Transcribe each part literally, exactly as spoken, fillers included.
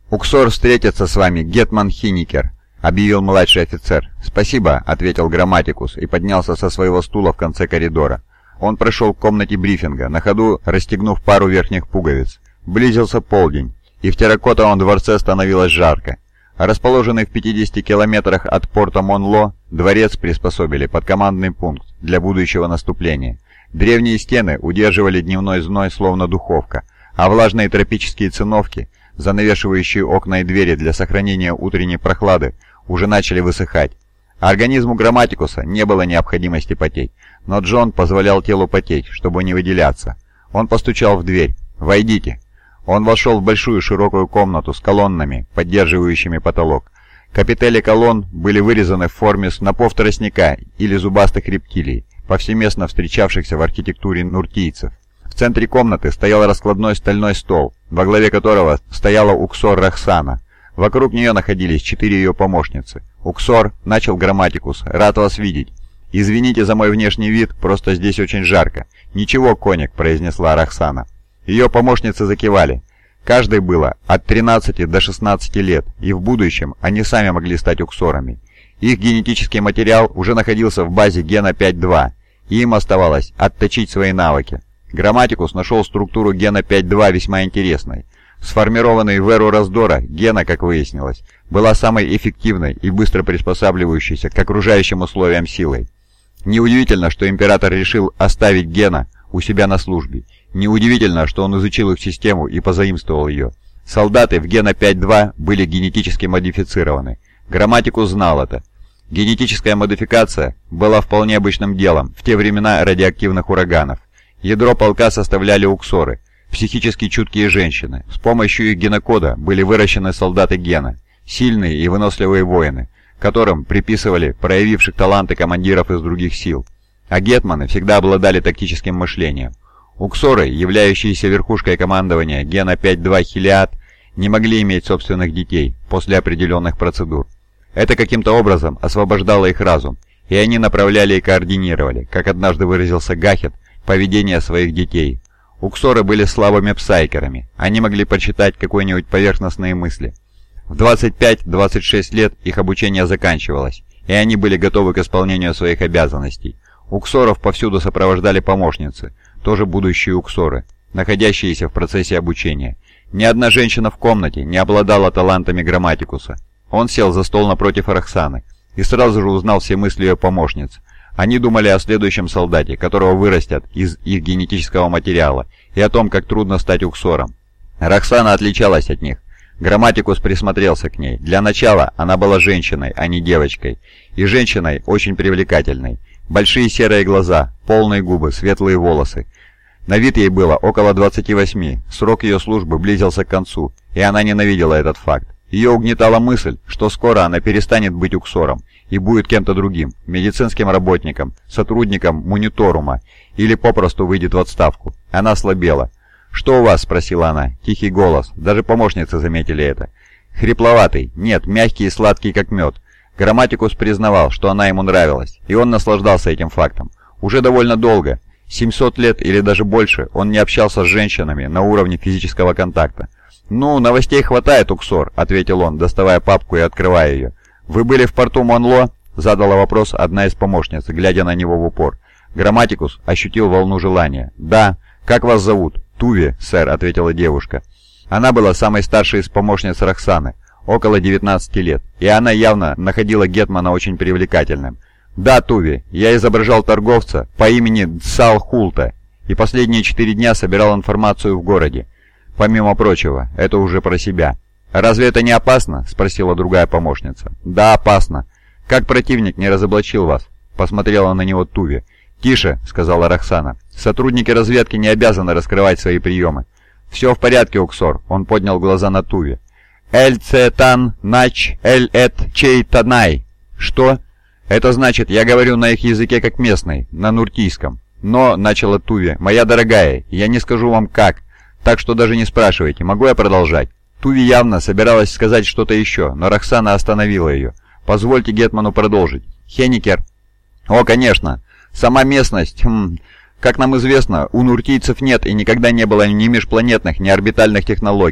«Уксор встретится с вами, гетман Хинникер», — объявил младший офицер. «Спасибо», — ответил Грамматикус и поднялся со своего стула в конце коридора. Он прошел к комнате брифинга, на ходу расстегнув пару верхних пуговиц. Близился полдень, и в терракотовом дворце становилось жарко. Расположенный в пятидесяти километрах от порта Монло, дворец приспособили под командный пункт для будущего наступления. Древние стены удерживали дневной зной, словно духовка, а влажные тропические циновки, занавешивающие окна и двери для сохранения утренней прохлады, уже начали высыхать. Организму Грамматикуса не было необходимости потеть, но Джон позволял телу потеть, чтобы не выделяться. Он постучал в дверь. «Войдите». Он вошел в большую широкую комнату с колоннами, поддерживающими потолок. Капители колонн были вырезаны в форме снопов тростника или зубастых рептилий, повсеместно встречавшихся в архитектуре нуртийцев. В центре комнаты стоял раскладной стальной стол, во главе которого стояла Уксор Рахсана. Вокруг нее находились четыре ее помощницы. «Уксор», — начал Грамматикус, — «рад вас видеть. Извините за мой внешний вид, просто здесь очень жарко». «Ничего, коник», — произнесла Рахсана. Ее помощницы закивали. Каждой было от тринадцати до шестнадцати лет, и в будущем они сами могли стать уксорами. Их генетический материал уже находился в базе гена пять два, и им оставалось отточить свои навыки. Грамматикус нашел структуру гена пять два весьма интересной. Сформированный в эру раздора, гена, как выяснилось, была самой эффективной и быстро приспосабливающейся к окружающим условиям силой. Неудивительно, что император решил оставить гена у себя на службе. Неудивительно, что он изучил их систему и позаимствовал ее. Солдаты в гена пять два были генетически модифицированы. Грамматикус знал это. Генетическая модификация была вполне обычным делом в те времена радиоактивных ураганов. Ядро полка составляли уксоры, психически чуткие женщины. С помощью их генокода были выращены солдаты гена, сильные и выносливые воины, которым приписывали проявивших таланты командиров из других сил. А гетманы всегда обладали тактическим мышлением. Уксоры, являющиеся верхушкой командования гена пять два Хилиад, не могли иметь собственных детей после определенных процедур. Это каким-то образом освобождало их разум, и они направляли и координировали, как однажды выразился Гахет, поведение своих детей. Уксоры были слабыми псайкерами, они могли прочитать какие-нибудь поверхностные мысли. В двадцать пять — двадцать шесть лет их обучение заканчивалось, и они были готовы к исполнению своих обязанностей. Уксоров повсюду сопровождали помощницы, тоже будущие уксоры, находящиеся в процессе обучения. Ни одна женщина в комнате не обладала талантами Грамматикуса. Он сел за стол напротив Рахсаны и сразу же узнал все мысли ее помощниц. Они думали о следующем солдате, которого вырастят из их генетического материала, и о том, как трудно стать уксором. Рахсана отличалась от них. Грамматикус присмотрелся к ней. Для начала она была женщиной, а не девочкой. И женщиной очень привлекательной. Большие серые глаза, полные губы, светлые волосы. На вид ей было около двадцати восьми, срок ее службы близился к концу, и она ненавидела этот факт. Ее угнетала мысль, что скоро она перестанет быть уксором и будет кем-то другим, медицинским работником, сотрудником мониторума, или попросту выйдет в отставку. Она слабела. «Что у вас?» — спросила она. Тихий голос, даже помощницы заметили это. Хрипловатый, нет, мягкий и сладкий, как мед. Грамматикус признавал, что она ему нравилась, и он наслаждался этим фактом. Уже довольно долго, семьсот лет или даже больше, он не общался с женщинами на уровне физического контакта. «Ну, новостей хватает, уксор», — ответил он, доставая папку и открывая ее. «Вы были в порту Монло?» — задала вопрос одна из помощниц, глядя на него в упор. Грамматикус ощутил волну желания. «Да. Как вас зовут?» «Туви, сэр», — ответила девушка. Она была самой старшей из помощниц Рахсаны, около девятнадцати лет, и она явно находила гетмана очень привлекательным. «Да, Туви, я изображал торговца по имени Дсал Хулта, и последние четыре дня собирал информацию в городе. Помимо прочего, это уже про себя». «Разве это не опасно?» — спросила другая помощница. «Да, опасно. Как противник не разоблачил вас?» — посмотрела на него Туви. «Тише», — сказала Рахсана. «Сотрудники разведки не обязаны раскрывать свои приемы». «Все в порядке, Уксор», — он поднял глаза на Туви. «Эль цетан нач эль эт чей танай». «Что?» «Это значит, я говорю на их языке как местный, на нуртийском». «Но», — начала Туви, — «моя дорогая, я не скажу вам как, так что даже не спрашивайте, могу я продолжать?» Туви явно собиралась сказать что-то еще, но Рахсана остановила ее. «Позвольте гетману продолжить. Хенникер...» «О, конечно. Сама местность... Хм, как нам известно, у нуртийцев нет и никогда не было ни межпланетных, ни орбитальных технологий.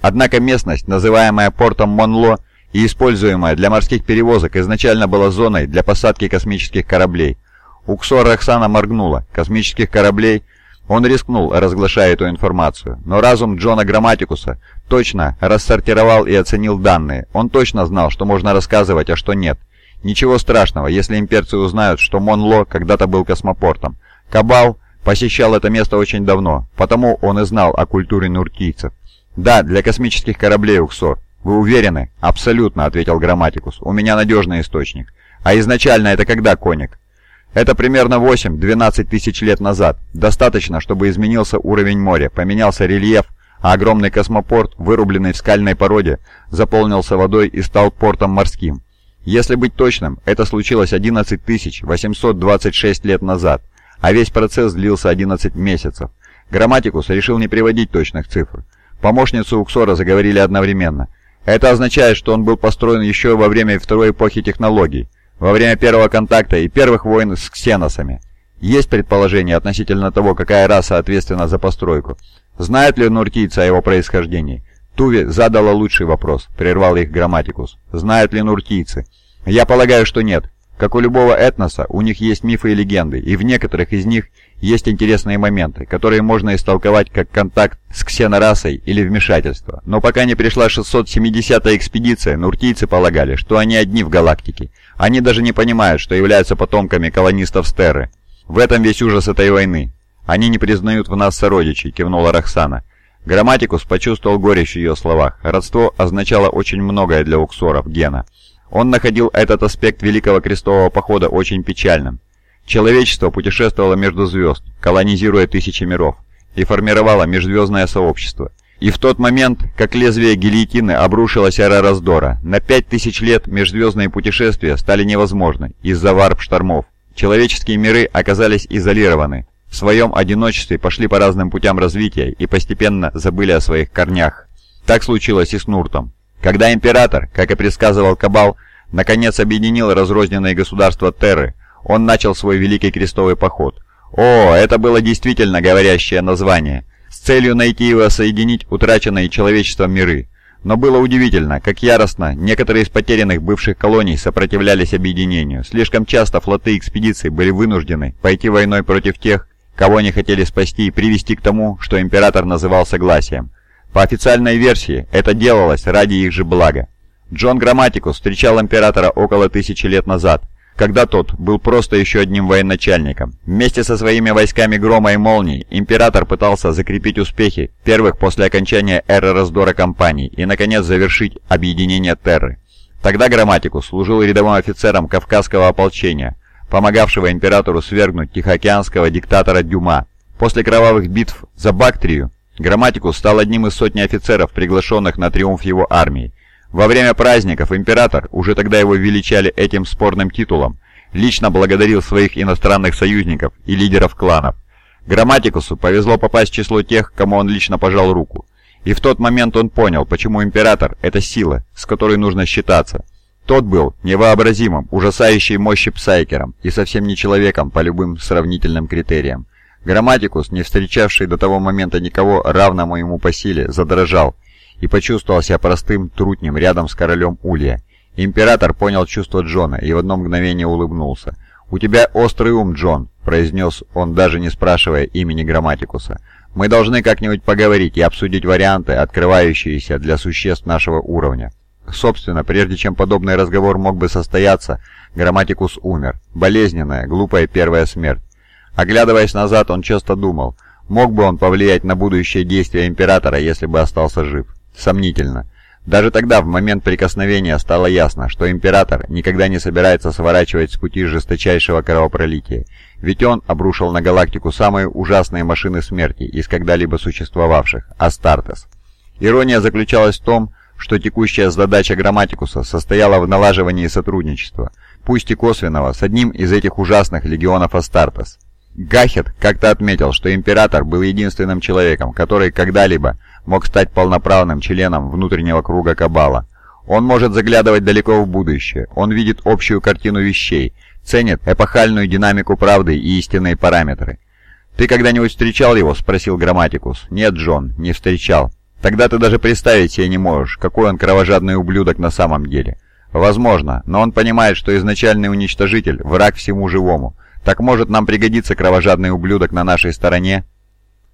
Однако местность, называемая портом Монло и используемая для морских перевозок, изначально была зоной для посадки космических кораблей. Уксор Роксана моргнула. Космических кораблей? Он рискнул, разглашая эту информацию. Но разум Джона Грамматикуса точно рассортировал и оценил данные. Он точно знал, что можно рассказывать, а что нет. Ничего страшного, если имперцы узнают, что Монло когда-то был космопортом. Кабал посещал это место очень давно, потому он и знал о культуре нуртийцев. «Да, для космических кораблей, Уксор». «Вы уверены?» «Абсолютно», — ответил Грамматикус. «У меня надежный источник». «А изначально это когда, Коник?» «Это примерно восемь-двенадцать тысяч лет назад. Достаточно, чтобы изменился уровень моря, поменялся рельеф, а огромный космопорт, вырубленный в скальной породе, заполнился водой и стал портом морским. Если быть точным, это случилось одиннадцать тысяч восемьсот двадцать шесть лет назад, а весь процесс длился одиннадцать месяцев. Грамматикус решил не приводить точных цифр. Помощницы Уксора заговорили одновременно. Это означает, что он был построен еще во время второй эпохи технологий, во время первого контакта и первых войн с ксеносами. Есть предположение относительно того, какая раса ответственна за постройку. Знают ли нуртийцы о его происхождении? Туви задала лучший вопрос, прервал их Грамматикус. Знают ли нуртийцы? Я полагаю, что нет. Как у любого этноса, у них есть мифы и легенды, и в некоторых из них есть интересные моменты, которые можно истолковать как контакт с ксенорасой или вмешательство. Но пока не пришла шестьсот семидесятая экспедиция, нуртийцы полагали, что они одни в галактике. Они даже не понимают, что являются потомками колонистов с Терры. В этом весь ужас этой войны. Они не признают в нас сородичей, кивнула Роксана. Грамматикус почувствовал горечь в ее словах. Родство означало очень многое для уксоров Гена. Он находил этот аспект Великого Крестового Похода очень печальным. Человечество путешествовало между звезд, колонизируя тысячи миров, и формировало межзвездное сообщество. И в тот момент, как лезвие гильотины обрушилась эра раздора, на пять тысяч лет межзвездные путешествия стали невозможны из-за варп-штормов. Человеческие миры оказались изолированы, в своем одиночестве пошли по разным путям развития и постепенно забыли о своих корнях. Так случилось и с Нуртом. Когда Император, как и предсказывал Кабал, наконец объединил разрозненные государства Терры, он начал свой Великий Крестовый Поход. О, это было действительно говорящее название, с целью найти и соединить утраченные человечеством миры. Но было удивительно, как яростно некоторые из потерянных бывших колоний сопротивлялись объединению. Слишком часто флоты экспедиций были вынуждены пойти войной против тех, кого они хотели спасти и привести к тому, что Император называл согласием. По официальной версии, это делалось ради их же блага. Джон Грамматикус встречал Императора около тысячи лет назад, когда тот был просто еще одним военачальником. Вместе со своими войсками Грома и Молнии Император пытался закрепить успехи первых после окончания эры раздора кампаний и, наконец, завершить объединение Терры. Тогда Грамматикус служил рядовым офицером Кавказского ополчения, помогавшего Императору свергнуть тихоокеанского диктатора Дюма. После кровавых битв за Бактрию Грамматикус стал одним из сотни офицеров, приглашенных на триумф его армии. Во время праздников Император, уже тогда его величали этим спорным титулом, лично благодарил своих иностранных союзников и лидеров кланов. Грамматикусу повезло попасть в число тех, кому он лично пожал руку. И в тот момент он понял, почему Император – это сила, с которой нужно считаться. Тот был невообразимым, ужасающей мощи псайкером и совсем не человеком по любым сравнительным критериям. Грамматикус, не встречавший до того момента никого равному ему по силе, задрожал и почувствовал себя простым трутнем рядом с королем Улья. Император понял чувство Джона и в одно мгновение улыбнулся. «У тебя острый ум, Джон», — произнес он, даже не спрашивая имени Грамматикуса. «Мы должны как-нибудь поговорить и обсудить варианты, открывающиеся для существ нашего уровня». Собственно, прежде чем подобный разговор мог бы состояться, Грамматикус умер. Болезненная, глупая первая смерть. Оглядываясь назад, он часто думал, мог бы он повлиять на будущее действия Императора, если бы остался жив. Сомнительно. Даже тогда, в момент прикосновения, стало ясно, что Император никогда не собирается сворачивать с пути жесточайшего кровопролития, ведь он обрушил на галактику самые ужасные машины смерти из когда-либо существовавших – Астартес. Ирония заключалась в том, что текущая задача Грамматикуса состояла в налаживании сотрудничества, пусть и косвенного, с одним из этих ужасных легионов Астартес. Гахет как-то отметил, что Император был единственным человеком, который когда-либо мог стать полноправным членом внутреннего круга Кабала. Он может заглядывать далеко в будущее, он видит общую картину вещей, ценит эпохальную динамику правды и истинные параметры. «Ты когда-нибудь встречал его?» — спросил Грамматикус. «Нет, Джон, не встречал». Тогда ты даже представить себе не можешь, какой он кровожадный ублюдок на самом деле. Возможно, но он понимает, что изначальный уничтожитель – враг всему живому. Так может нам пригодится кровожадный ублюдок на нашей стороне?»